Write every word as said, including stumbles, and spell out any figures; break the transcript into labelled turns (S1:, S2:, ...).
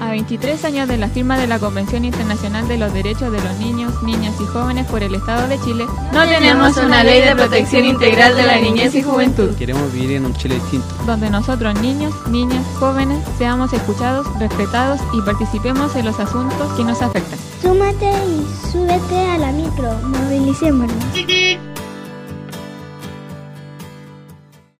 S1: A veintitrés años de la firma de la Convención Internacional de los Derechos de los Niños, Niñas y Jóvenes por el Estado de Chile, no tenemos una ley de protección integral de la niñez y juventud.
S2: Queremos vivir en un Chile distinto,
S1: donde nosotros, niños, niñas, jóvenes, seamos escuchados, respetados y participemos en los asuntos que nos afectan.
S3: Súmate y súbete a la micro, movilicémonos.